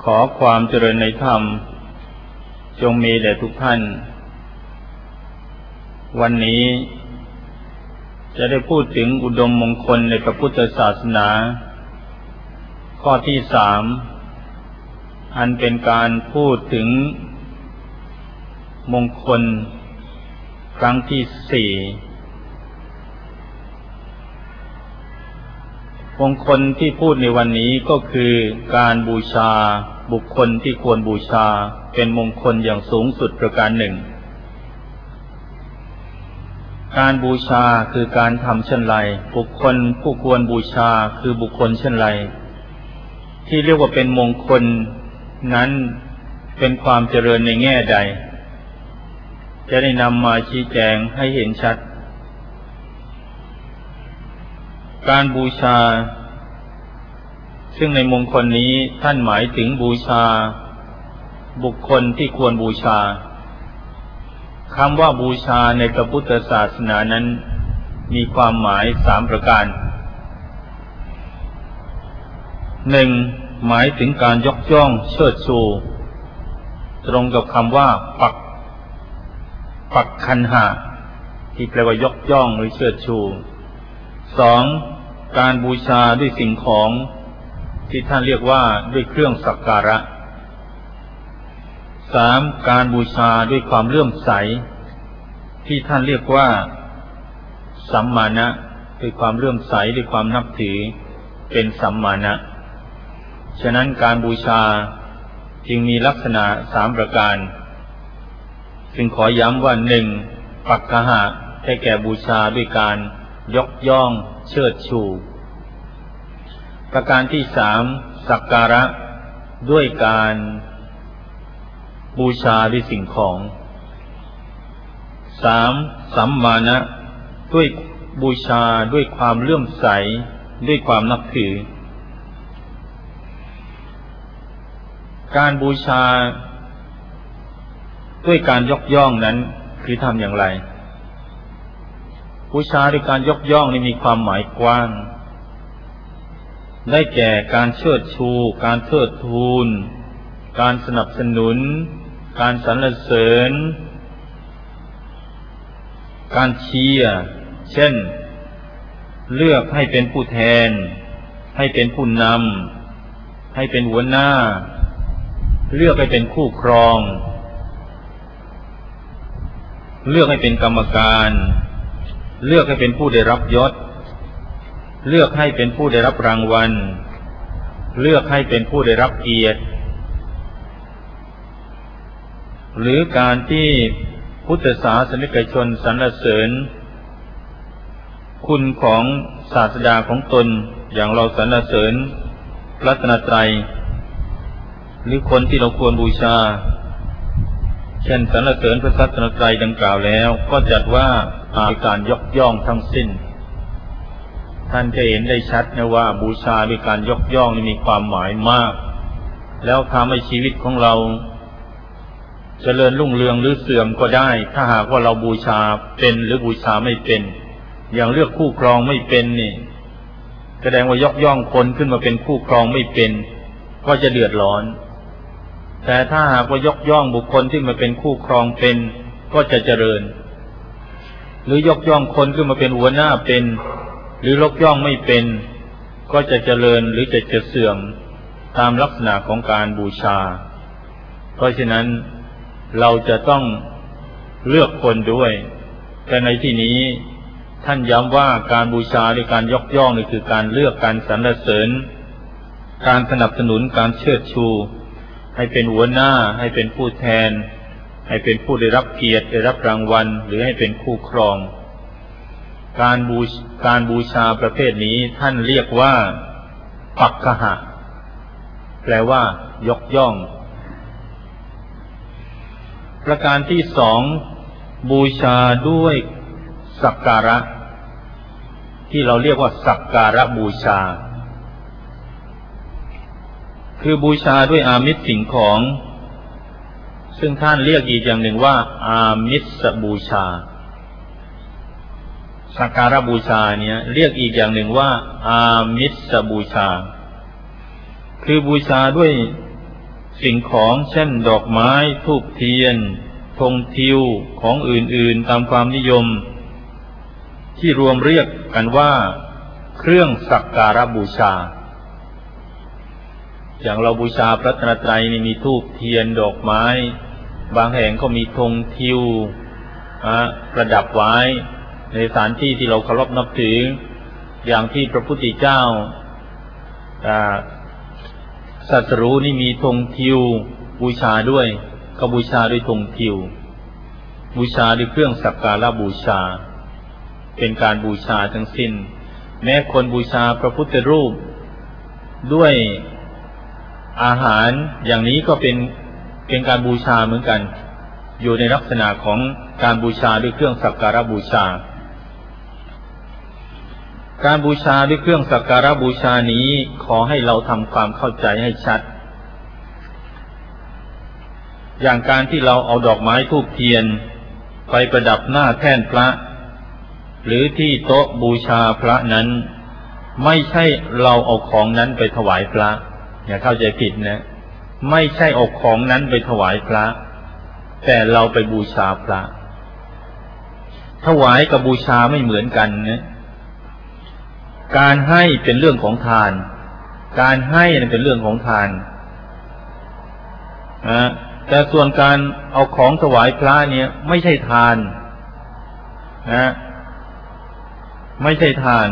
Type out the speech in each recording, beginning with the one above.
ขอความเจริญในธรรมจงมีแด่ทุกท่านวันนี้จะได้พูดถึงอุดมมงคลในพระพุทธศาสนาข้อที่3อันเป็นการพูดถึงมงคลครั้งที่4มงคลที่พูดในวันนี้ก็คือการบูชาบุคคลที่ควรบูชาเป็นมงคลอย่างสูงสุดประการหนึ่งการบูชาคือการทำเช่นไรบุคคลผู้ควรบูชาคือบุคคลเช่นไรที่เรียกว่าเป็นมงคลนั้นเป็นความเจริญในแง่ใดจะได้นำมาชี้แจงให้เห็นชัดการบูชาซึ่งในมงคลนี้ท่านหมายถึงบูชาบุคคลที่ควรบูชาคำว่าบูชาในพระพุทธศาสนานั้นมีความหมาย3ประการ1หมายถึงการยกย่องเชิดชูตรงกับคำว่าปักคันหะที่แปลว่ายกย่องหรือเชิดชู2การบูชาด้วยสิ่งของที่ท่านเรียกว่าด้วยเครื่องสักการะ3การบูชาด้วยความเลื่อมใสที่ท่านเรียกว่าสัมมานะด้วยความเลื่อมใสด้วยความนับถือเป็นสัมมานะฉะนั้นการบูชาจึงมีลักษณะ3ประการซึ่งขอย้ำว่า1ปักขหะได้แก่บูชาด้วยการยกย่องเชิดชูประการที่3สักการะด้วยการบูชาด้วยสิ่งของ3สัมมานะด้วยบูชาด้วยความเลื่อมใสด้วยความนับถือการบูชาด้วยการยกย่องนั้นคือทำอย่างไรบูชาด้วยการยกย่องนี่มีความหมายกว้างได้แก่การเชิดชูการเทิดทูนการสนับสนุนการสรรเสริญการเชียร์เช่นเลือกให้เป็นผู้แทนให้เป็นผู้นำให้เป็นหัวหน้าเลือกให้เป็นคู่ครองเลือกให้เป็นกรรมการเลือกให้เป็นผู้ได้รับยศเลือกให้เป็นผู้ได้รับรางวัลเลือกให้เป็นผู้ได้รับเกียรติหรือการที่พุทธศาสนิกชนสรรเสริญคุณของศาสดาของตนอย่างเราสรรเสริญพระรัตนตรัยหรือคนที่เราควรบูชาเช่นสรรเสริญพระรัตนตรัยดังกล่าวแล้วก็จัดว่าเป็นการยกย่องทั้งสิ้นท่านจะเห็นได้ชัดนะว่าบูชาด้วยการยกย่องนี่มีความหมายมากแล้วทำให้ชีวิตของเราเจริญรุ่งเรืองหรือเสื่อมก็ได้ถ้าหากว่าเราบูชาเป็นหรือบูชาไม่เป็นอย่างเลือกคู่ครองไม่เป็นนี่แสดงว่ายกย่องคนขึ้นมาเป็นคู่ครองไม่เป็นก็จะเดือดร้อนแต่ถ้าหากว่ายกย่องบุคคลที่มาเป็นคู่ครองเป็นก็จะเจริญหรือยกย่องคนขึ้นมาเป็นหัวหน้าเป็นหรือยกย่องไม่เป็นก็จะเจริญหรือจะเสื่อมตามลักษณะของการบูชาเพราะฉะนั้นเราจะต้องเลือกคนด้วยแต่ในที่นี้ท่านย้ำว่าการบูชาด้วยการยกย่องนี่คือการเลือกการสรรเสริญการสนับสนุนการเชิดชูให้เป็นหัวหน้าให้เป็นผู้แทนให้เป็นผู้ได้รับเกียรติได้รับรางวัลหรือให้เป็นคู่ครองการบูชาประเภทนี้ท่านเรียกว่าปักขหะแปลว่ายกย่องประการที่2บูชาด้วยสักการะที่เราเรียกว่าสักการะบูชาคือบูชาด้วยอามิสสิ่งของซึ่งท่านเรียกอีกอย่างหนึ่งว่าอามิสบูชาสักการะบูชาเนี่ยเรียกอีกอย่างหนึ่งว่าอามิสบูชาคือบูชาด้วยสิ่งของเช่นดอกไม้ธูปเทียนธงทิวของอื่นๆตามความนิยมที่รวมเรียกกันว่าเครื่องสักการะบูชาอย่างเราบูชาพระรัตนตรัยนี่มีธูปเทียนดอกไม้บางแห่งก็มีธงทิวประดับไว้ในสถานที่ที่เราเคารพนับถืออย่างที่พระพุทธเจ้าศาสรู้นี่มีธงทิวบูชาด้วยก็บูชาด้วยธงทิวบูชาด้วยเครื่องสักการะบูชาเป็นการบูชาทั้งสิ้นแม้คนบูชาพระพุทธรูปด้วยอาหารอย่างนี้ก็เป็นการบูชาเหมือนกันอยู่ในลักษณะของการบูชาด้วยเครื่องสักการะบูชาการบูชาด้วยเครื่องสักการะบูชานี้ขอให้เราทำความเข้าใจให้ชัดอย่างการที่เราเอาดอกไม้ธูปเทียนไปประดับหน้าแท่นพระหรือที่โต๊ะบูชาพระนั้นไม่ใช่เราเอาของนั้นไปถวายพระอย่าเข้าใจผิดนะไม่ใช่เอาของนั้นไปถวายพระแต่เราไปบูชาพระถวายกับบูชาไม่เหมือนกันนะการให้เป็นเรื่องของทานการให้เป็นเรื่องของทานแต่ส่วนการเอาของถวายพระเนี่ยไม่ใช่ทานนะไม่ใช่ทาน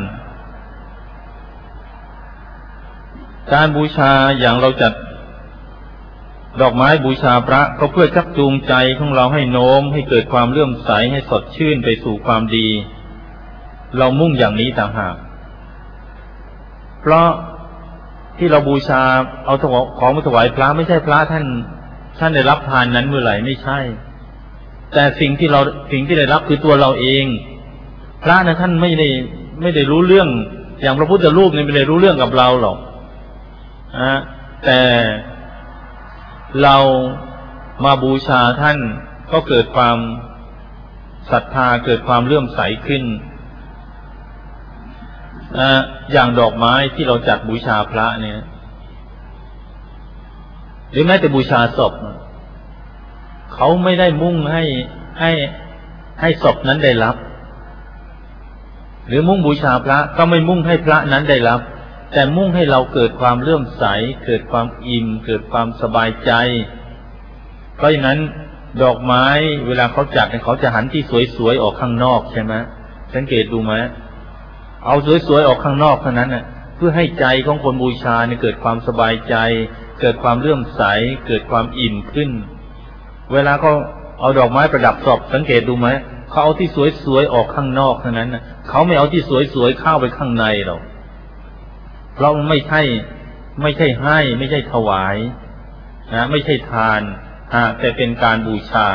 การบูชาอย่างเราจัดดอกไม้บูชาพระก็เพื่อชักจูงใจของเราให้โน้มให้เกิดความเลื่อมใสให้สดชื่นไปสู่ความดีเรามุ่งอย่างนี้ต่างหากเพราะที่เราบูชาเอาของมาถวายพระไม่ใช่พระท่านได้รับทานนั้นเมื่อไหร่ไม่ใช่แต่สิ่งที่ได้รับคือตัวเราเองพระนะท่านไม่ได้รู้เรื่องอย่างพระพุทธรูปนี่ไม่ได้รู้เรื่องกับเราหรอกแต่เรามาบูชาท่านก็เกิดความศรัทธาเกิดความเลื่อมใสขึ้นอย่างดอกไม้ที่เราจัดบูชาพระเนี่ยหรือแม้แต่บูชาศพเขาไม่ได้มุ่งให้ศพนั้นได้รับหรือมุ่งบูชาพระก็ไม่มุ่งให้พระนั้นได้รับแต่มุ่งให้เราเกิดความเลื่อมใสเกิดความอิ่มเกิดความสบายใจเพราะฉะนั้นดอกไม้เวลาเขาจัดเขาจะหันที่สวยๆออกข้างนอกใช่ไหมสังเกตดูไหมเอาสวยๆออกข้างนอกเท่านั้นน่ะเพื่อให้ใจของคนบูชาเนี่ยเกิดความสบายใจเกิดความเลื่อมใสเกิดความอิ่มขึ้นเวลาเขาเอาดอกไม้ประดับศพสังเกตดูไหมเขาเอาที่สวยๆออกข้างนอกเท่านั้นน่ะเขาไม่เอาที่สวยๆเข้าไปข้างในหรอกเพราะมันไม่ใช่ให้ไม่ใช่ถวายนะไม่ใช่ทานแต่เป็นการบูชา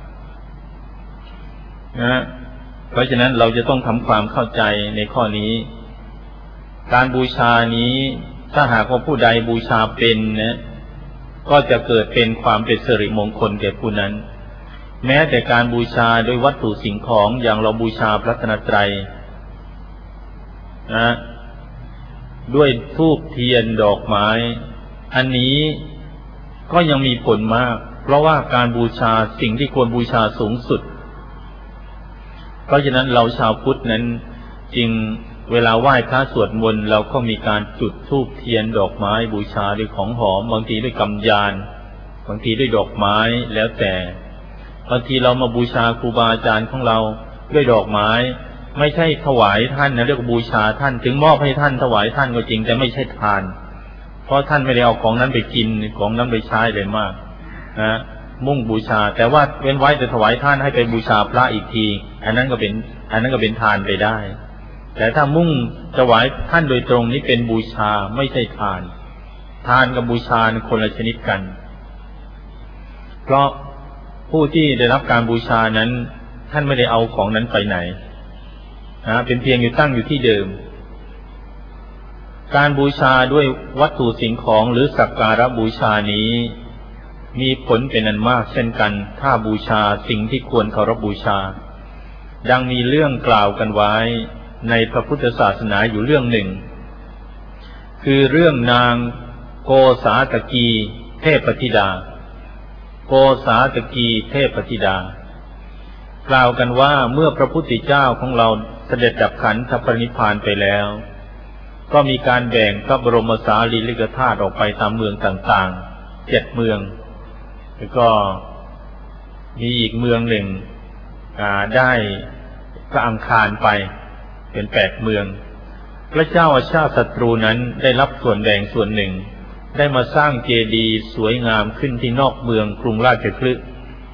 นะเพราะฉะนั้นเราจะต้องทำความเข้าใจในข้อนี้การบูชานี้ถ้าหากว่าผู้ใดบูชาเป็นนะก็จะเกิดเป็นความเป็นสิริมงคลแก่ผู้นั้นแม้แต่การบูชาด้วยวัตถุสิ่งของอย่างเราบูชาพระรัตนตรัยนะด้วยธูปเทียนดอกไม้อันนี้ก็ยังมีผลมากเพราะว่าการบูชาสิ่งที่ควรบูชาสูงสุดเพราะฉะนั้นเราชาวพุทธนั้นจึงเวลาไหว้พระสวดมนต์เราก็มีการจุดธูปเทียนดอกไม้บูชาด้วยของหอมบางทีด้วยกำยานบางทีด้วยดอกไม้แล้วแต่บางทีเรามาบูชาครูบาอาจารย์ของเราด้วยดอกไม้ไม่ใช่ถวายท่านนะเรียกว่าบูชาท่านถึงมอบให้ท่านถวายท่านก็จริงแต่ไม่ใช่ทานเพราะท่านไม่ได้เอาของนั้นไปกินของนั้นไปใช้เลยมากนะมุ่งบูชาแต่ว่าเว้นไว้จะถวายท่านให้ไปบูชาพระอีกทีอันนั้นก็เป็นทานไปได้แต่ถ้ามุ่งถวายท่านโดยตรงนี้เป็นบูชาไม่ใช่ทานทานกับบูชาคนละชนิดกันเพราะผู้ที่ได้รับการบูชานั้นท่านไม่ได้เอาของนั้นไปไหนเป็นเพียงอยู่ตั้งอยู่ที่เดิมการบูชาด้วยวัตถุสิ่งของหรือสักการะบูชานี้มีผลเป็นอันมากเช่นกันถ้าบูชาสิ่งที่ควรเคารพบูชาดังมีเรื่องกล่าวกันไว้ในพระพุทธศาสนาอยู่เรื่องหนึ่งคือเรื่องนางโกษาตกีเทพธิดาโกษาตกีเทพธิดากล่าวกันว่าเมื่อพระพุทธเจ้าของเราเสด็จดับขันธปรินิพพานไปแล้วก็มีการแบ่งพระบรมสารีริกธาตุออกไปตามเมืองต่างๆ7 เมืองแล้วก็มีอีกเมืองหนึ่งได้พระอังคารไปเป็น8 เมืองพระเจ้าอาชาติศัตรูนั้นได้รับส่วนแบ่งส่วนหนึ่งได้มาสร้างเจดีย์สวยงามขึ้นที่นอกเมืองกรุงราชคฤห์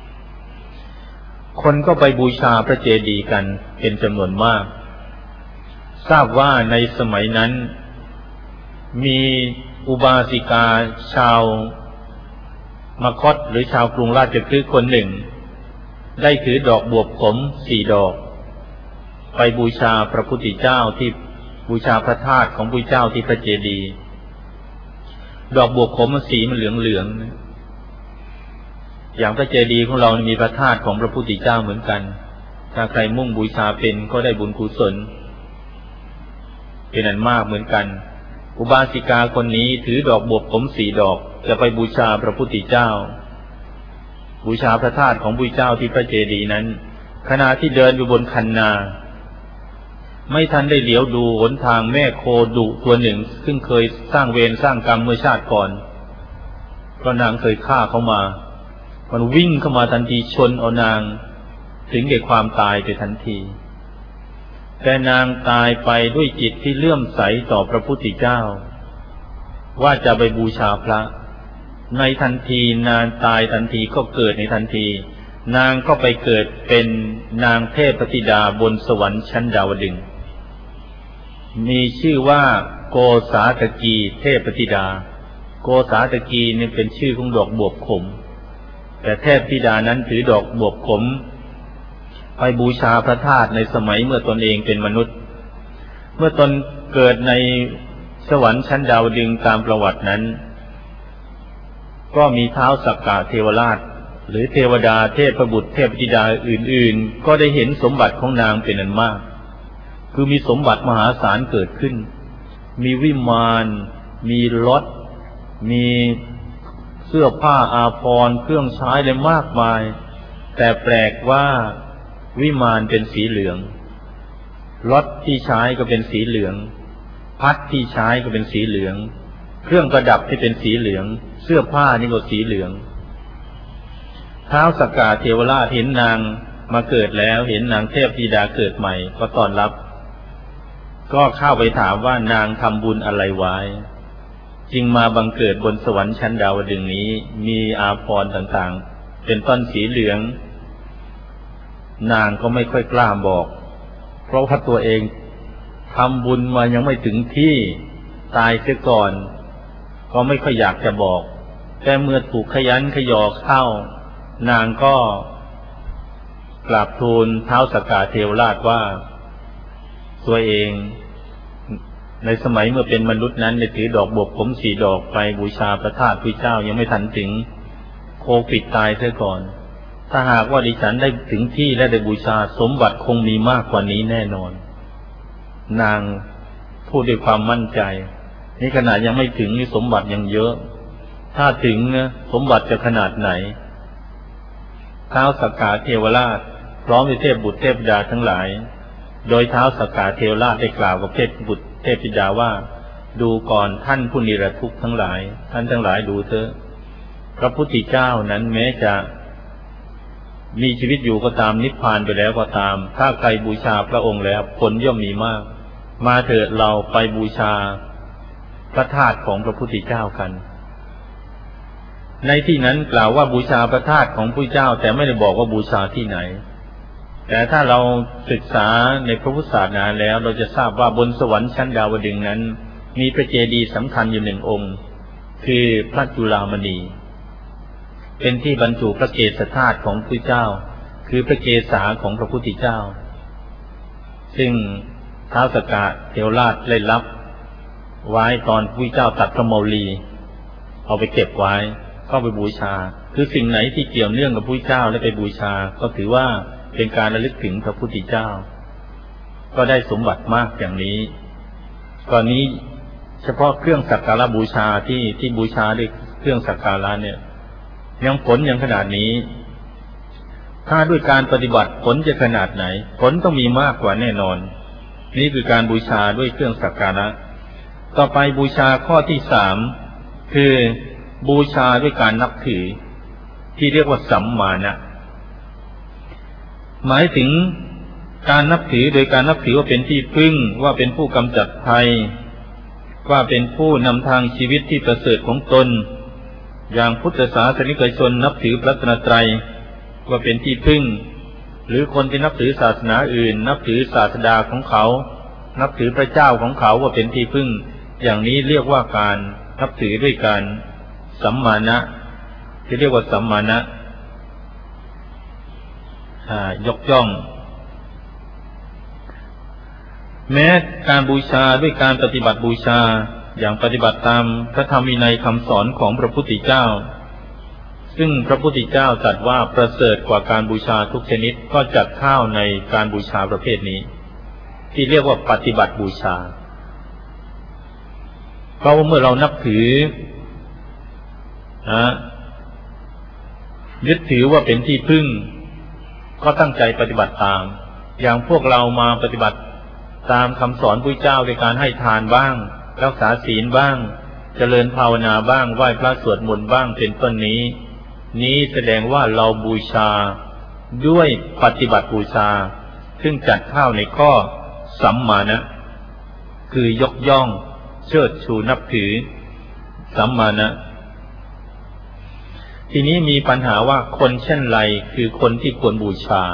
คนก็ไปบูชาพระเจดีย์กันเป็นจำนวนมากทราบว่าในสมัยนั้นมีอุบาสิกาชาวมคธหรือชาวกรุงราชคฤห์คนหนึ่งได้ถือดอกบวบขม4 ดอกไปบูชาพระพุทธเจ้าที่บูชาพระธาตุของพระเจ้าที่พระเจดีย์ดอกบวบขมสีมันเหลืองๆอย่างพระเจดีย์ของเรามีพระธาตุของพระพุทธเจ้าเหมือนกันถ้าใครมุ่งบูชาเป็นก็ได้บุญกุศลเป็นอันมากเหมือนกันอุบาสิกาคนนี้ถือดอกบวบขม4 ดอกจะไปบูชาพระพุทธเจ้าบูชาพระธาตุของพระเจ้าที่พระเจดีย์นั้นขณะที่เดินอยู่บนคันนาไม่ทันได้เหลียวดูหนทางแม่โคดุตัวหนึ่งซึ่งเคยสร้างเวรสร้างกรรมเมื่อชาติก่อนเพราะนางเคยฆ่าเขามามันวิ่งเข้ามาทันทีชนเอานางถึงแก่ความตายไปทันทีแต่นางตายไปด้วยจิตที่เลื่อมใสต่อพระพุทธเจ้าว่าจะไปบูชาพระในทันทีนางตายทันทีก็เกิดในทันทีนางก็ไปเกิดเป็นนางเทพธิดาบนสวรรค์ชั้นดาวดึงส์มีชื่อว่าโกษาตกีเทพธิดาโกษาตกีนี่เป็นชื่อของดอกบวบขมแต่เทพธิดานั้นถือดอกบวบขมไปบูชาพระธาตุในสมัยเมื่อตนเองเป็นมนุษย์เมื่อตนเกิดในสวรรค์ชั้นดาวดึงส์ตามประวัตินั้นก็มีท้าวสักกะเทวราชหรือเทวดาเทพบุตรเทพธิดาอื่นๆก็ได้เห็นสมบัติของนางเป็นอันมากคือมีสมบัติมหาศาลเกิดขึ้นมีวิมานมีรถมีเสื้อผ้าอาภรณ์เครื่องใช้อะไรมากมายแต่แปลกว่าวิมานเป็นสีเหลืองรถที่ใช้ก็เป็นสีเหลืองพัดที่ใช้ก็เป็นสีเหลืองเครื่องประดับที่เป็นสีเหลืองเสื้อผ้านี่ก็สีเหลืองท้าวสักกะเทวราชเห็นนางมาเกิดแล้วเห็นนางเทพธิดาเกิดใหม่ก็ต้อนรับก็เข้าไปถามว่านางทำบุญอะไรไว้จึงมาบังเกิดบนสวรรค์ชั้นดาวดึงส์นี้มีอาภรณ์ต่างๆเป็นต้นสีเหลืองนางก็ไม่ค่อยกล้าบอกเพราะว่าตัวเองทำบุญมายังไม่ถึงที่ตายเสียก่อนก็ไม่ค่อยอยากจะบอกแต่เมื่อถูกขยันขยอเข้านางก็กราบทูลท้าวสักกะเทวราชว่าตัวเองในสมัยเมื่อเป็นมนุษย์นั้นได้ถือดอกบวบขม4 ดอกไปบูชาพระธาตุพระเจ้ายังไม่ทันถึงโควิดตายเสียก่อนถ้าหากว่าดิฉันได้ถึงที่และได้บูชาสมบัติคงมีมากกว่านี้แน่นอนนางพูดด้วยความมั่นใจนี่ขนาดยังไม่ถึงนี่สมบัติยังเยอะถ้าถึงนะสมบัติจะขนาดไหนท้าวสักกะเทวราชพร้อมด้วยเทพบุตรเทพธิดาทั้งหลายโดยท้าวสักกะเทวราชได้กล่าวกับเทพบุตรเทพธิดาว่าดูก่อนท่านผู้นิรทุกข์ทั้งหลายท่านทั้งหลายดูเถอะพระพุทธเจ้านั้นแม้จะมีชีวิตอยู่ก็ตามนิพพานไปแล้วก็ตามถ้าใครบูชาพระองค์แล้วผลย่อมมีมากมาเถิดเราไปบูชาพระธาตุของพระพุทธเจ้ากันในที่นั้นกล่าวว่าบูชาพระธาตุของพระเจ้าแต่ไม่ได้บอกว่าบูชาที่ไหนแต่ถ้าเราศึกษาในพระพุทธศาสนาแล้วเราจะทราบว่าบนสวรรค์ชั้นดาวดึงส์นั้นมีพระเจดีย์สำคัญอยู่1 องค์คือพระจุฬามณีเป็นที่บรรจุพระเกศธาตุของพระเจ้าคือพระเกศาของพระพุทธเจ้าซึ่งท้าวสักกะเทวราชได้รับไว้ตอนพระเจ้าตัดพระโมลีเอาไปเก็บไว้เข้าไปบูชาคือสิ่งไหนที่เกี่ยวเนื่องกับพระเจ้าและไปบูชาก็ถือว่าเป็นการระลึกถึงพระพุทธเจ้าก็ได้สมบัติมากอย่างนี้ก่อนนี้เฉพาะเครื่องสักการะบูชาที่บูชาด้วยเครื่องสักการะเนี่ยยังผลยังขนาดนี้ถ้าด้วยการปฏิบัติผลจะขนาดไหนผลต้องมีมากกว่าแน่นอนนี่คือการบูชาด้วยเครื่องสักการะต่อไปบูชาข้อที่สามคือบูชาด้วยการนับถือที่เรียกว่าสัมมานะหมายถึงการนับถือโดยการนับถือว่าเป็นที่พึ่งว่าเป็นผู้กำจัดภัยว่าเป็นผู้นำทางชีวิตที่ประเสริฐของตนอย่างพุทธศาสนิกชนนับถือพระรัตนตรัยว่าเป็นที่พึ่งหรือคนที่นับถือศาสนาอื่นนับถือศาสดาของเขานับถือพระเจ้าของเขาว่าเป็นที่พึ่งอย่างนี้เรียกว่าการนับถือด้วยการสัมมานะที่เรียกว่าสัมมานะยกย่องแม้การบูชาด้วยการปฏิบัติบูชาอย่างปฏิบัติตามพระธรรมวินัยคำสอนของพระพุทธเจ้าซึ่งพระพุทธเจ้าตรัสว่าประเสริฐกว่าการบูชาทุกชนิดก็จัดเข้าในการบูชาประเภทนี้ที่เรียกว่าปฏิบัติบูชาเพราะว่าเมื่อเรานับถือยึดถือว่าเป็นที่พึ่งก็ตั้งใจปฏิบัติตามอย่างพวกเรามาปฏิบัติตามคำสอนพระเจ้าในการให้ทานบ้างรักษาศีลบ้างเจริญภาวนาบ้างไหว้พระสวดมนต์บ้างเป็นต้นนี้แสดงว่าเราบูชาด้วยปฏิบัติบูชาซึ่งจัดเข้าในข้อสัมมานะคือยกย่องเชิดชูนับถือสัมมานะทีนี้มีปัญหาว่าคนเช่นไรคือคนที่ควรบูชา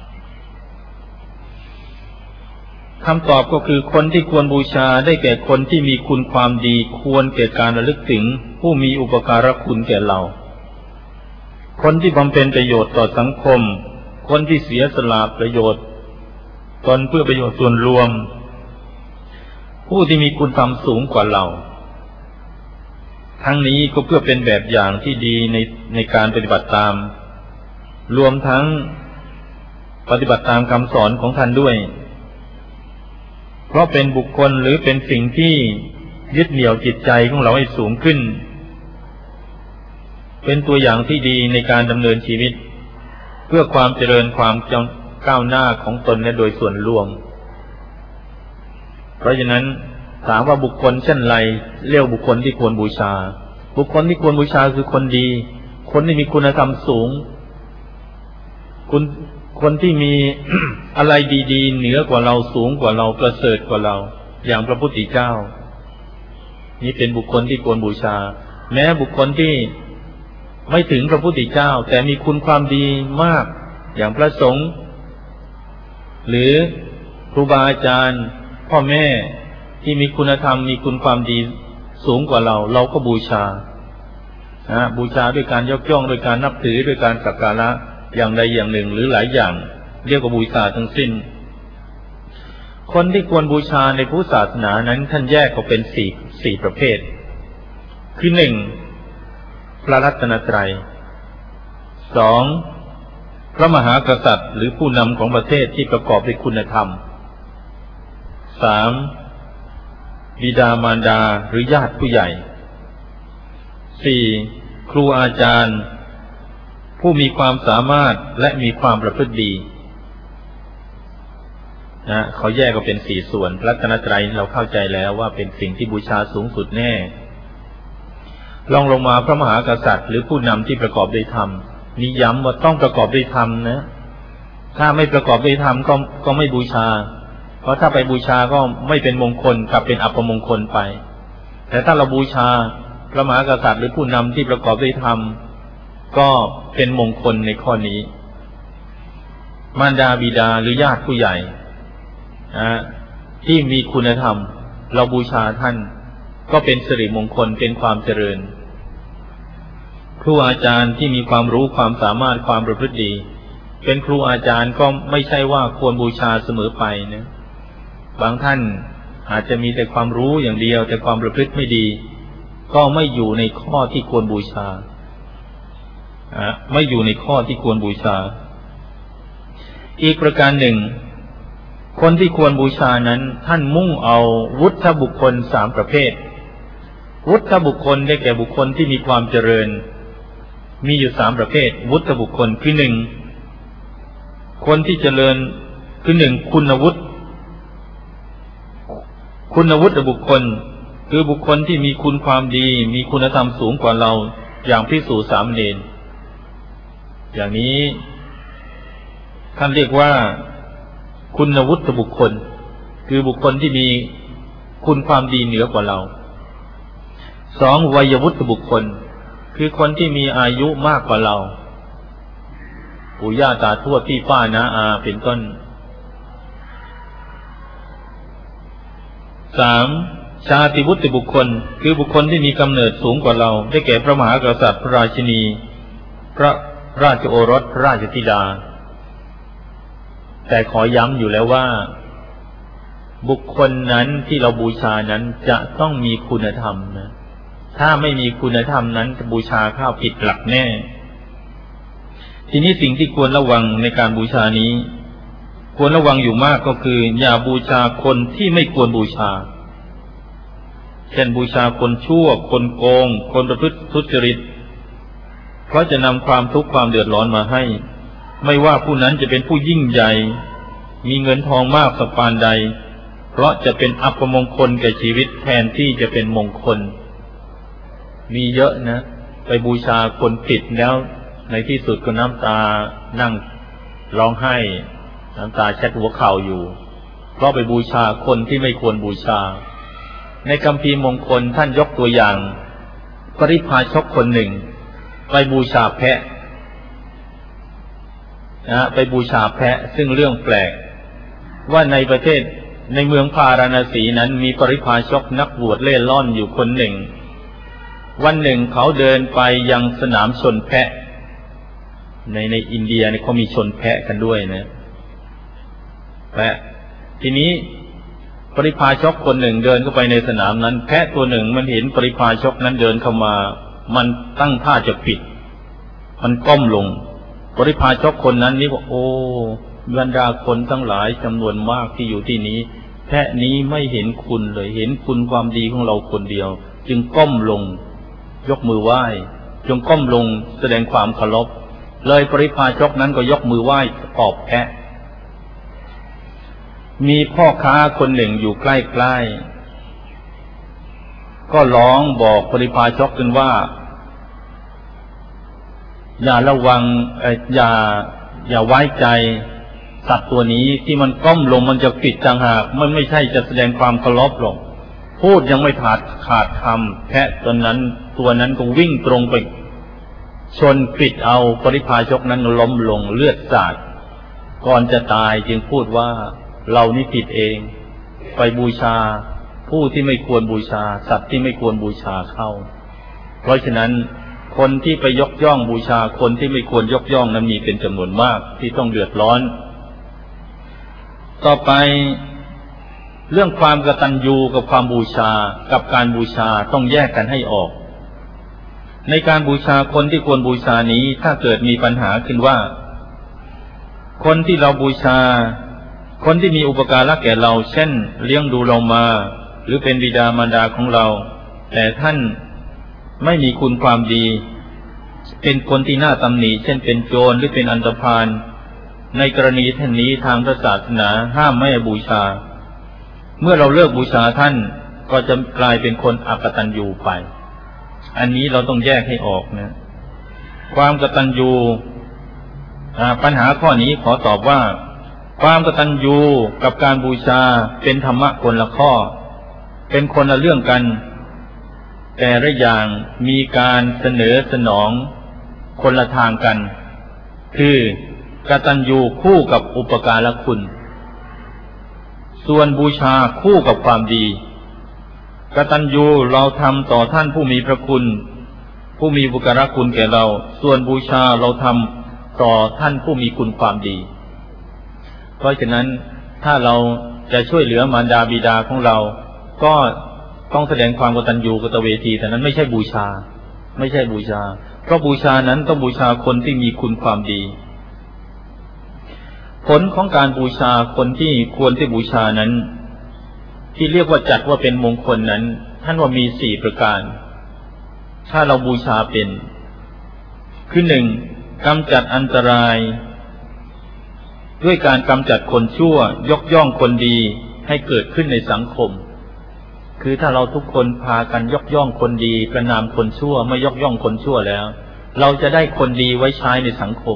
คำตอบก็คือคนที่ควรบูชาได้แก่คนที่มีคุณความดีควรแก่การระลึกถึงผู้มีอุปการะคุณแก่เราคนที่บำเพ็ญประโยชน์ต่อสังคมคนที่เสียสละประโยชน์ตนเพื่อประโยชน์ส่วนรวมผู้ที่มีคุณธรรมสูงกว่าเราทั้งนี้ก็เพื่อเป็นแบบอย่างที่ดีในการปฏิบัติตามรวมทั้งปฏิบัติตามคำสอนของท่านด้วยเพราะเป็นบุคคลหรือเป็นสิ่งที่ยึดเหนี่ยวจิตใจของเราให้สูงขึ้นเป็นตัวอย่างที่ดีในการดำเนินชีวิตเพื่อความเจริญความก้าวหน้าของตนและโดยส่วนรวมเพราะฉะนั้นถามว่าบุคคลเช่นไรเรียกบุคคลที่ควรบูชาบุคคลที่ควรบูชาคือคนดีคนที่มีคุณธรรมสูงคนที่มี อะไรดีๆเหนือกว่าเราสูงกว่าเราประเสริฐกว่าเราอย่างพระพุทธเจ้านี่เป็นบุคคลที่ควรบูชาแม้บุคคลที่ไม่ถึงพระพุทธเจ้าแต่มีคุณความดีมากอย่างพระสงฆ์หรือครูบาอาจารย์พ่อแม่ที่มีคุณธรรมมีคุณความดีสูงกว่าเราก็บูชาบูชาด้วยการยกย่องด้วยการนับถือด้วยการสักการะอย่างใดอย่างหนึ่งหรือหลายอย่างเรียกว่าบูชาทั้งสิ้นคนที่ควรบูชาในพุทธศาสนานั้นท่านแยกออกเป็นสี่ประเภทคือหนึ่งพระรัตนตรัยสองพระมหากษัตริย์หรือผู้นำของประเทศที่ประกอบด้วยคุณธรรมสามบิดามารดาหรือญาติผู้ใหญ่สี่ครูอาจารย์ผู้มีความสามารถและมีความประพฤติดีเขาแยกก็เป็นสี่ส่วนรัตนตรัยเราเข้าใจแล้วว่าเป็นสิ่งที่บูชาสูงสุดแน่ลองลงมาพระมหากษัตริย์หรือผู้นำที่ประกอบด้วยธรรมนี่ย้ำว่าต้องประกอบด้วยธรรมนะถ้าไม่ประกอบด้วยธรรมก็ไม่บูชาเพราะถ้าไปบูชาก็ไม่เป็นมงคลกลับเป็นอัปมงคลไปแต่ถ้าเราบูชาพระมหากษัตริย์หรือผู้นำที่ประกอบด้วยธรรมก็เป็นมงคลในข้อนี้มารดาบิดาหรือญาติผู้ใหญ่ที่มีคุณธรรมเราบูชาท่านก็เป็นสิริมงคลเป็นความเจริญครูอาจารย์ที่มีความรู้ความสามารถความประพฤติดีเป็นครูอาจารย์ก็ไม่ใช่ว่าควรบูชาเสมอไปนะบางท่านอาจจะมีแต่ความรู้อย่างเดียวแต่ความประพฤติไม่ดีก็ไม่อยู่ในข้อที่ควรบูชาไม่อยู่ในข้อที่ควรบูชาอีกประการหนึ่งคนที่ควรบูชานั้นท่านมุ่งเอาวุฒิบุคคลสามประเภทวุฒิบุคคลได้แก่บุคคลที่มีความเจริญมีอยู่3ประเภทวุฒิบุคคลคือ1คนที่เจริญคือ1คุณวุฒิบุคคลคือบุคคลที่มีคุณความดีมีคุณธรรมสูงกว่าเราอย่างภิกษุสามเณรอย่างนี้ท่านเรียกว่าคุณวุฒิบุคคลคือบุคคลที่มีคุณความดีเหนือกว่าเรา2วัยวุฒิบุคคลคือคนที่มีอายุมากกว่าเราปู่ย่าตาทวดพี่ป้าน้าอาเป็นต้น3ชาติวุฒิบุคคลคือบุคคลที่มีกำเนิดสูงกว่าเราได้แก่พระมหากษัตริย์พระราชินีพระราชโอรสพระราชธิดาแต่ขอย้ำอยู่แล้วว่าบุคคลนั้นที่เราบูชานั้นจะต้องมีคุณธรรมนะถ้าไม่มีคุณธรรมนั้นจะบูชาข้าวผิดหลักแน่ทีนี้สิ่งที่ควรระวังในการบูชานี้ควรระวังอยู่มากก็คืออย่าบูชาคนที่ไม่ควรบูชาเช่นบูชาคนชั่วคนโกงคนประพฤติทุจริตเพราะจะนำความทุกข์ความเดือดร้อนมาให้ไม่ว่าผู้นั้นจะเป็นผู้ยิ่งใหญ่มีเงินทองมากสักปานใดเพราะจะเป็นอัปมงคลแก่ชีวิตแทนที่จะเป็นมงคลมีเยอะนะไปบูชาคนผิดแล้วในที่สุดก็น้ำตานั่งร้องไห้น้ำตาเช็ดหัวเข่าอยู่เพราะไปบูชาคนที่ไม่ควรบูชาในคัมภีร์มงคลท่านยกตัวอย่างปริพาชกคนหนึ่งไปบูชาแพะไปบูชาแพะซึ่งเรื่องแปลกว่าในประเทศในเมืองพาราณสีนั้นมีปริพาชกนักบวชเล่ร่อนอยู่คนหนึ่งวันหนึ่งเขาเดินไปยังสนามชนแพะในอินเดียเนี่ยเขามีชนแพะกันด้วยนะแพะทีนี้ปริพาชกคนหนึ่งเดินเข้าไปในสนามนั้นแพะตัวหนึ่งมันเห็นปริพาชกนั้นเดินเข้ามามันตั้งท่าจะปิดมันก้มลงปริพาชกคนนั้นนี่บอกโอ้บรรดาคนทั้งหลายจำนวนมากที่อยู่ที่นี้แพะนี้ไม่เห็นคุณเลยเห็นคุณความดีของเราคนเดียวจึงก้มลงยกมือไหว้จงก้มลงแสดงความเคารพเลยปริพาชกนั้นก็ยกมือไหว้ตอบแพะมีพ่อค้าคนหนึ่งอยู่ใกล้ๆก็ร้องบอกปริพาชกกันว่าอย่าระวังอย่าไว้ใจสัตว์ตัวนี้ที่มันก้มลงมันจะปิดต่างหากมันไม่ใช่จะแสดงความเคารพหรอกพูดยังไม่ขาดคำแพะตัวนั้นก็วิ่งตรงไปชนปิดเอาปริพาชกนั้นล้มลงเลือดสาดก่อนจะตายจึงพูดว่าเรานี่ผิดเองไปบูชาผู้ที่ไม่ควรบูชาสัตว์ที่ไม่ควรบูชาเข้าเพราะฉะนั้นคนที่ไปยกย่องบูชาคนที่ไม่ควรยกย่องนั้นมีเป็นจำนวนมากที่ต้องเดือดร้อนต่อไปเรื่องความกตัญญูกับความบูชากับการบูชาต้องแยกกันให้ออกในการบูชาคนที่ควรบูชานี้ถ้าเกิดมีปัญหาขึ้นว่าคนที่เราบูชาคนที่มีอุปการะแก่เราเช่นเลี้ยงดูเรามาหรือเป็นบิดามารดาของเราแต่ท่านไม่มีคุณความดีเป็นคนที่น่าตำหนิเช่นเป็นโจรหรือเป็นอันธพาลในกรณีท่านนี้ทางพระศาสนาห้ามไม่บูชาเมื่อเราเลิกบูชาท่านก็จะกลายเป็นคนอกตัญญูไปอันนี้เราต้องแยกให้ออกนะความกตัญญูปัญหาข้อนี้ขอตอบว่าความกตัญญูกับการบูชาเป็นธรรมะคนละข้อเป็นคนละเรื่องกันแต่ละอย่างมีการเสนอสนองคนละทางกันคือกตัญญูคู่กับอุปการะคุณส่วนบูชาคู่กับความดีกตัญญูเราทำต่อท่านผู้มีพระคุณผู้มีอุปการะคุณแก่เราส่วนบูชาเราทำต่อท่านผู้มีคุณความดีเพราะฉะนั้นถ้าเราจะช่วยเหลือมารดาบิดาของเราก็ต้องแสดงความกตัญญูกตเวทีแต่นั้นไม่ใช่บูชาเพราะบูชานั้นต้องบูชาคนที่มีคุณความดีผลของการบูชาคนที่ควรที่บูชานั้นที่เรียกว่าจัดว่าเป็นมงคลนั้นท่านว่ามี4ประการถ้าเราบูชาเป็นคือ1กำจัดอันตรายด้วยการกำจัดคนชั่วยกย่องคนดีให้เกิดขึ้นในสังคมคือถ้าเราทุกคนพากันยกย่องคนดีประนามคนชั่วไม่ยกย่องคนชั่วแล้วเราจะได้คนดีไว้ใช้ในสังคม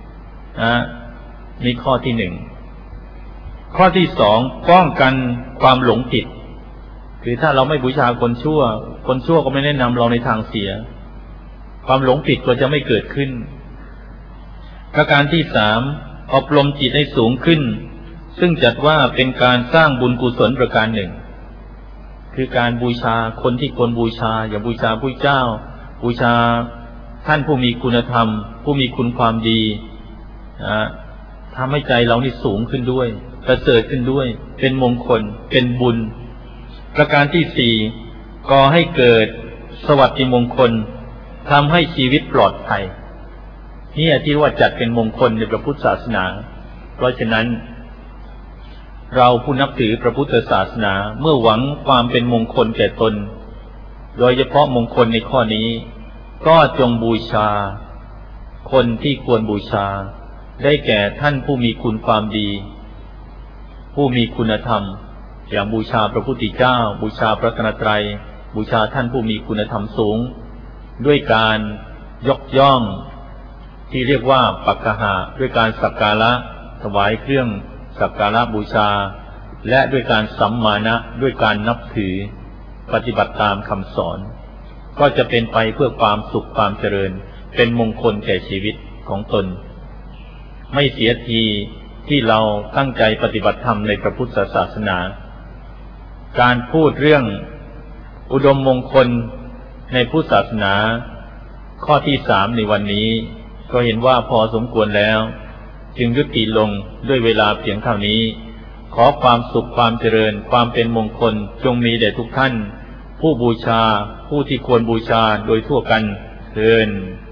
นี่ข้อที่1ข้อที่2ป้องกันความหลงผิดคือถ้าเราไม่บูชาคนชั่วคนชั่วก็ไม่แนะนำเราในทางเสียความหลงผิดก็จะไม่เกิดขึ้นประการที่3อบรมจิตให้สูงขึ้นซึ่งจัดว่าเป็นการสร้างบุญกุศลประการหนึ่งคือการบูชาคนที่ควรบูชาอย่างบูชาพระเจ้าบูชาท่านผู้มีคุณธรรมผู้มีคุณความดีทำให้ใจเรานี่สูงขึ้นด้วยประเสริฐขึ้นด้วยเป็นมงคลเป็นบุญประการที่4ก่อให้เกิดสวัสดิมงคลทำให้ชีวิตปลอดภัยนี่ที่ว่าจัดเป็นมงคลในพระพุทธศาสนาเพราะฉะนั้นเราผู้นับถือพระพุทธศาสนาเมื่อหวังความเป็นมงคลแก่ตนโดยเฉพาะมงคลในข้อนี้ก็จงบูชาคนที่ควรบูชาได้แก่ท่านผู้มีคุณความดีผู้มีคุณธรรมอย่างบูชาพระพุทธเจ้าบูชาพระรัตนตรัยบูชาท่านผู้มีคุณธรรมสูงด้วยการยกย่องที่เรียกว่าปักขหะด้วยการสักการะถวายเครื่องสักการะบูชาและด้วยการสัมมานะด้วยการนับถือปฏิบัติตามคำสอนก็จะเป็นไปเพื่อความสุขความเจริญเป็นมงคลแก่ชีวิตของตนไม่เสียทีที่เราตั้งใจปฏิบัติธรรมในพระพุทธศาสนาการพูดเรื่องอุดมมงคลในพุทธศาสนาข้อที่3ในวันนี้ก็เห็นว่าพอสมควรแล้วจึงยุติลงด้วยเวลาเพียงเท่านี้ขอความสุขความเจริญความเป็นมงคลจงมีแด่ทุกท่านผู้บูชาผู้ที่ควรบูชาโดยทั่วกันเทอญ